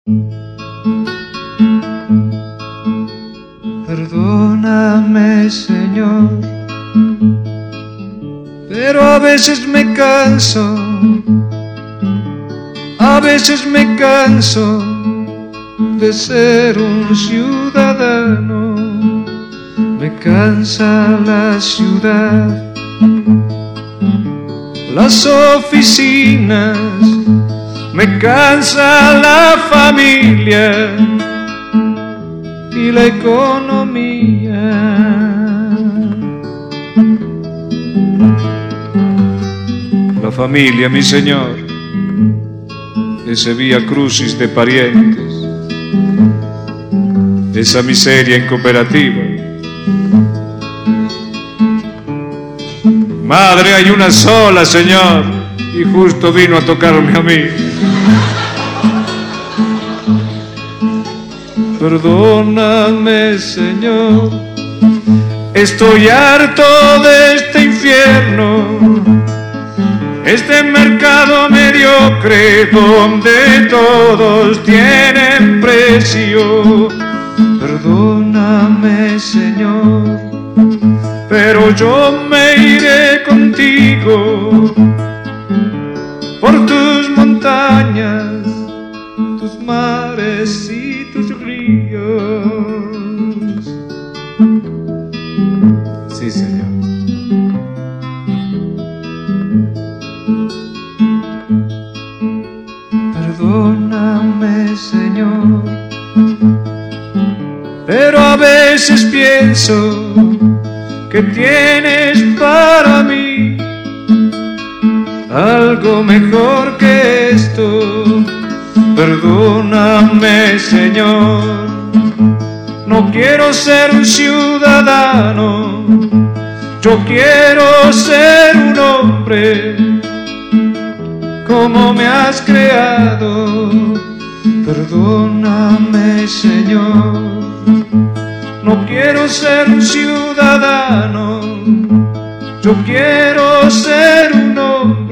Perdóname, Señor, pero a veces me canso, a veces me canso de ser un ciudadano. Me cansa la ciudad, las oficinas, me cansa la familia y la economía. La familia, mi Señor, ese vía crucis de parientes, esa miseria en cooperativa. Madre hay una sola, Señor, y justo vino a tocarme a mí. Perdóname, Señor, estoy harto de este infierno, este mercado mediocre donde todos tienen precio. Perdóname, Señor, pero yo me iré contigo por tus montañas, tus mares y tus ríos. Sí, Señor. Perdóname, Señor, pero a veces pienso que tienes para mí algo mejor que esto. Perdóname, Señor, no quiero ser un ciudadano, yo quiero ser un hombre como me has creado. Perdóname, Señor, no quiero ser un ciudadano, yo quiero ser un hombre